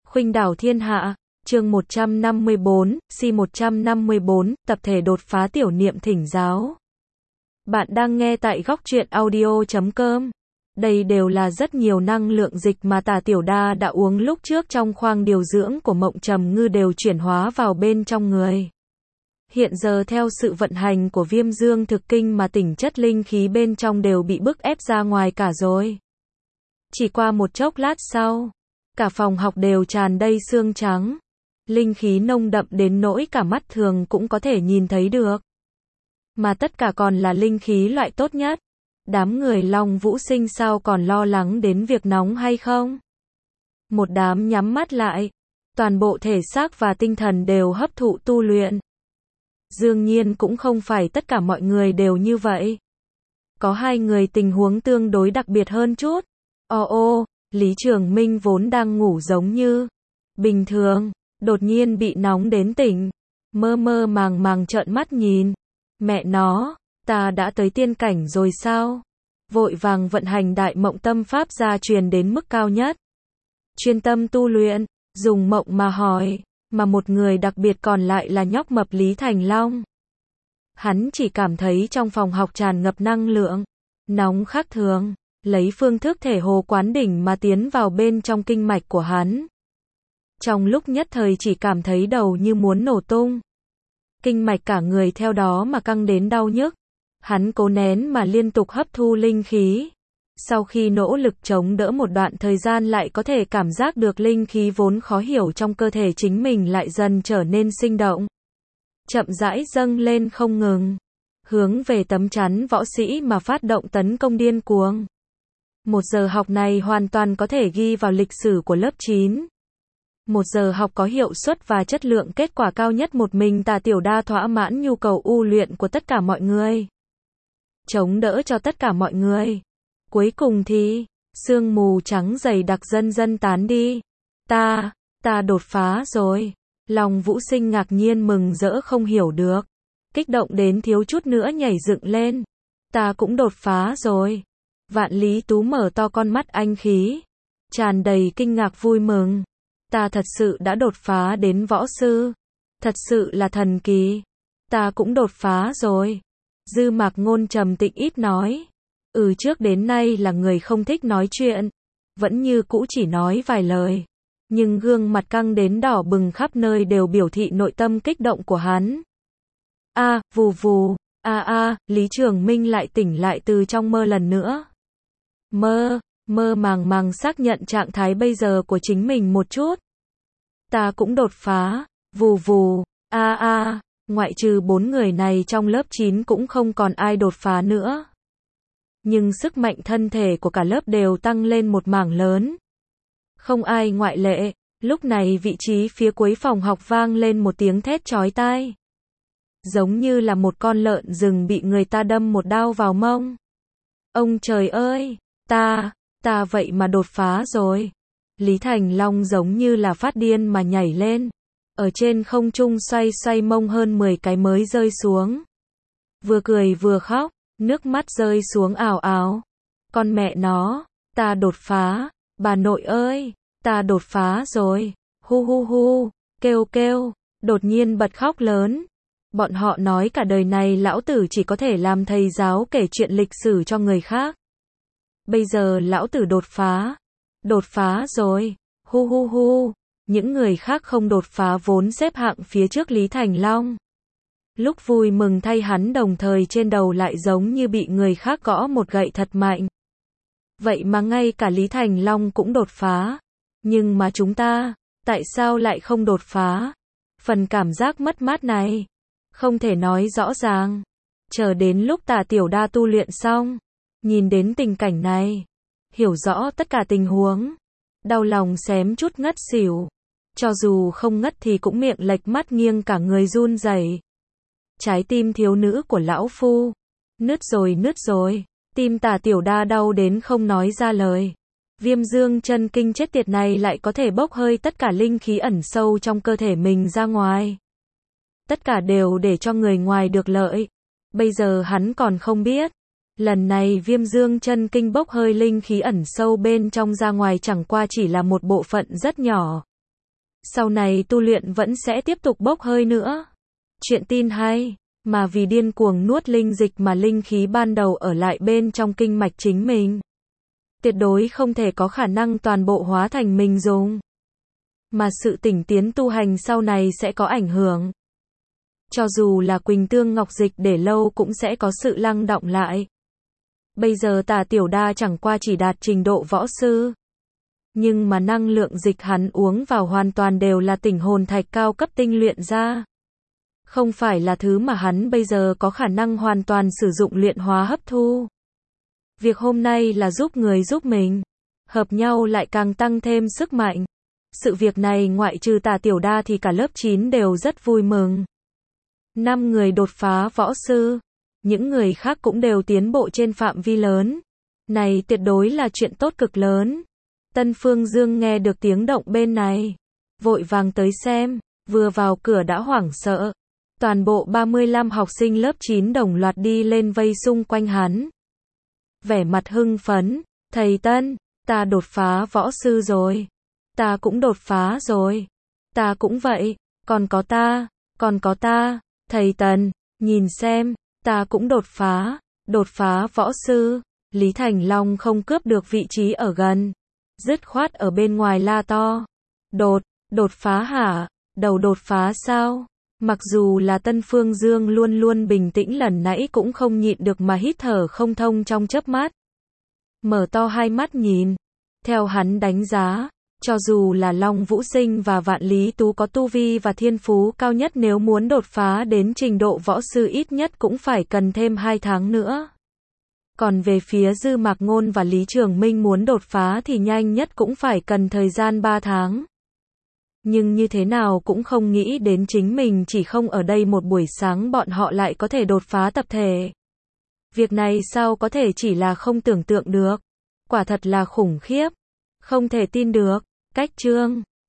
Khuynh đảo thiên hạ, chương 154, Si-154, tập thể đột phá tiểu niệm thỉnh giáo. Bạn đang nghe tại góc truyện audio.com. Đây đều là rất nhiều năng lượng dịch mà Tả Tiểu Đa đã uống lúc trước trong khoang điều dưỡng của Mộng Trầm Ngư đều chuyển hóa vào bên trong người. Hiện giờ theo sự vận hành của Viêm Dương Thực Kinh mà tỉnh chất linh khí bên trong đều bị bức ép ra ngoài cả rồi. Chỉ qua một chốc lát sau, cả phòng học đều tràn đầy xương trắng. Linh khí nồng đậm đến nỗi cả mắt thường cũng có thể nhìn thấy được. Mà tất cả còn là linh khí loại tốt nhất. Đám người Long Vũ Sinh sao còn lo lắng đến việc nóng hay không? Một đám nhắm mắt lại. Toàn bộ thể xác và tinh thần đều hấp thụ tu luyện. Đương nhiên cũng không phải tất cả mọi người đều như vậy. Có hai người tình huống tương đối đặc biệt hơn chút. Lý Trường Minh vốn đang ngủ giống như bình thường, đột nhiên bị nóng đến tỉnh, mơ mơ màng màng trợn mắt nhìn. Mẹ nó, ta đã tới tiên cảnh rồi sao? Vội vàng vận hành đại mộng tâm pháp gia truyền đến mức cao nhất. Chuyên tâm tu luyện, dùng mộng mà hỏi, mà một người đặc biệt còn lại là nhóc mập Lý Thành Long. Hắn chỉ cảm thấy trong phòng học tràn ngập năng lượng, nóng khác thường. Lấy phương thức thể hồ quán đỉnh mà tiến vào bên trong kinh mạch của hắn. Trong lúc nhất thời chỉ cảm thấy đầu như muốn nổ tung. Kinh mạch cả người theo đó mà căng đến đau nhức. Hắn cố nén mà liên tục hấp thu linh khí. Sau khi nỗ lực chống đỡ một đoạn thời gian lại có thể cảm giác được linh khí vốn khó hiểu trong cơ thể chính mình lại dần trở nên sinh động. Chậm rãi dâng lên không ngừng. Hướng về tấm chắn võ sĩ mà phát động tấn công điên cuồng. 1 giờ học này hoàn toàn có thể ghi vào lịch sử của lớp 9. 1 giờ học có hiệu suất và chất lượng kết quả cao nhất một mình Tả Tiểu Đa thỏa mãn nhu cầu u luyện của tất cả mọi người. Chống đỡ cho tất cả mọi người. Cuối cùng thì, sương mù trắng dày đặc dần dần tán đi. Ta đột phá rồi. Long Vũ Sinh ngạc nhiên mừng rỡ không hiểu được. Kích động đến thiếu chút nữa nhảy dựng lên. Ta cũng đột phá rồi. Vạn Lý Tú mở to con mắt anh khí, tràn đầy kinh ngạc vui mừng. Ta thật sự đã đột phá đến võ sư. Thật sự là thần kỳ. Ta cũng đột phá rồi. Dư Mạc Ngôn trầm tĩnh ít nói. Trước đến nay là người không thích nói chuyện. Vẫn như cũ chỉ nói vài lời. Nhưng gương mặt căng đến đỏ bừng khắp nơi đều biểu thị nội tâm kích động của hắn. Vù vù, Lý Trường Minh lại tỉnh lại từ trong mơ lần nữa. Mơ màng xác nhận trạng thái bây giờ của chính mình một chút. Ta cũng đột phá, vù vù, ngoại trừ 4 người này trong lớp 9 cũng không còn ai đột phá nữa. Nhưng sức mạnh thân thể của cả lớp đều tăng lên một mảng lớn. Không ai ngoại lệ, lúc này vị trí phía cuối phòng học vang lên một tiếng thét chói tai. Giống như là một con lợn rừng bị người ta đâm một đao vào mông. Ông trời ơi! Ta vậy mà đột phá rồi. Lý Thành Long giống như là phát điên mà nhảy lên. Ở trên không trung xoay mông hơn 10 cái mới rơi xuống. Vừa cười vừa khóc, nước mắt rơi xuống ào ào. Con mẹ nó, ta đột phá, bà nội ơi, ta đột phá rồi. Hu, kêu, đột nhiên bật khóc lớn. Bọn họ nói cả đời này lão tử chỉ có thể làm thầy giáo kể chuyện lịch sử cho người khác. Bây giờ lão tử đột phá rồi, hu, những người khác không đột phá vốn xếp hạng phía trước Lý Thành Long. Lúc vui mừng thay hắn đồng thời trên đầu lại giống như bị người khác gõ một gậy thật mạnh. Vậy mà ngay cả Lý Thành Long cũng đột phá. Nhưng mà chúng ta, tại sao lại không đột phá? Phần cảm giác mất mát này, không thể nói rõ ràng. Chờ đến lúc Tả Tiểu Đa tu luyện xong. Nhìn đến tình cảnh này, hiểu rõ tất cả tình huống, đau lòng xém chút ngất xỉu. Cho dù không ngất thì cũng miệng lệch mắt nghiêng cả người run rẩy. Trái tim thiếu nữ của lão phu, nứt rồi, tim Tả Tiểu Đa đau đến không nói ra lời. Viêm Dương chân kinh chết tiệt này lại có thể bốc hơi tất cả linh khí ẩn sâu trong cơ thể mình ra ngoài. Tất cả đều để cho người ngoài được lợi. Bây giờ hắn còn không biết. Lần này Viêm Dương chân kinh bốc hơi linh khí ẩn sâu bên trong ra ngoài chẳng qua chỉ là một bộ phận rất nhỏ. Sau này tu luyện vẫn sẽ tiếp tục bốc hơi nữa. Chuyện tin hay, mà vì điên cuồng nuốt linh dịch mà linh khí ban đầu ở lại bên trong kinh mạch chính mình. Tuyệt đối không thể có khả năng toàn bộ hóa thành mình dùng. Mà sự tỉnh tiến tu hành sau này sẽ có ảnh hưởng. Cho dù là Quỳnh Tương Ngọc Dịch để lâu cũng sẽ có sự lắng đọng lại. Bây giờ Tả Tiểu Đa chẳng qua chỉ đạt trình độ võ sư. Nhưng mà năng lượng dịch hắn uống vào hoàn toàn đều là tỉnh hồn thạch cao cấp tinh luyện ra. Không phải là thứ mà hắn bây giờ có khả năng hoàn toàn sử dụng luyện hóa hấp thu. Việc hôm nay là giúp người giúp mình. Hợp nhau lại càng tăng thêm sức mạnh. Sự việc này ngoại trừ Tả Tiểu Đa thì cả lớp 9 đều rất vui mừng. 5 người đột phá võ sư. Những người khác cũng đều tiến bộ trên phạm vi lớn. Này tuyệt đối là chuyện tốt cực lớn. Tân Phương Dương nghe được tiếng động bên này. Vội vàng tới xem. Vừa vào cửa đã hoảng sợ. Toàn bộ 35 học sinh lớp 9 đồng loạt đi lên vây xung quanh hắn. Vẻ mặt hưng phấn. Thầy Tân, ta đột phá võ sư rồi. Ta cũng đột phá rồi. Ta cũng vậy. Còn có ta. Thầy Tần, nhìn xem, ta cũng đột phá võ sư. Lý Thành Long không cướp được vị trí ở gần. Dứt khoát ở bên ngoài la to. Đột phá hả? Đầu đột phá sao? Mặc dù là Tân Phương Dương luôn luôn bình tĩnh lần nãy cũng không nhịn được mà hít thở không thông trong chớp mắt. Mở to hai mắt nhìn. Theo hắn đánh giá, cho dù là Long Vũ Sinh và Vạn Lý Tú có tu vi và thiên phú cao nhất nếu muốn đột phá đến trình độ võ sư ít nhất cũng phải cần thêm 2 tháng nữa. Còn về phía Dư Mạc Ngôn và Lý Trường Minh muốn đột phá thì nhanh nhất cũng phải cần thời gian 3 tháng. Nhưng như thế nào cũng không nghĩ đến chính mình chỉ không ở đây một buổi sáng bọn họ lại có thể đột phá tập thể. Việc này sao có thể chỉ là không tưởng tượng được. Quả thật là khủng khiếp. Không thể tin được. Cách chương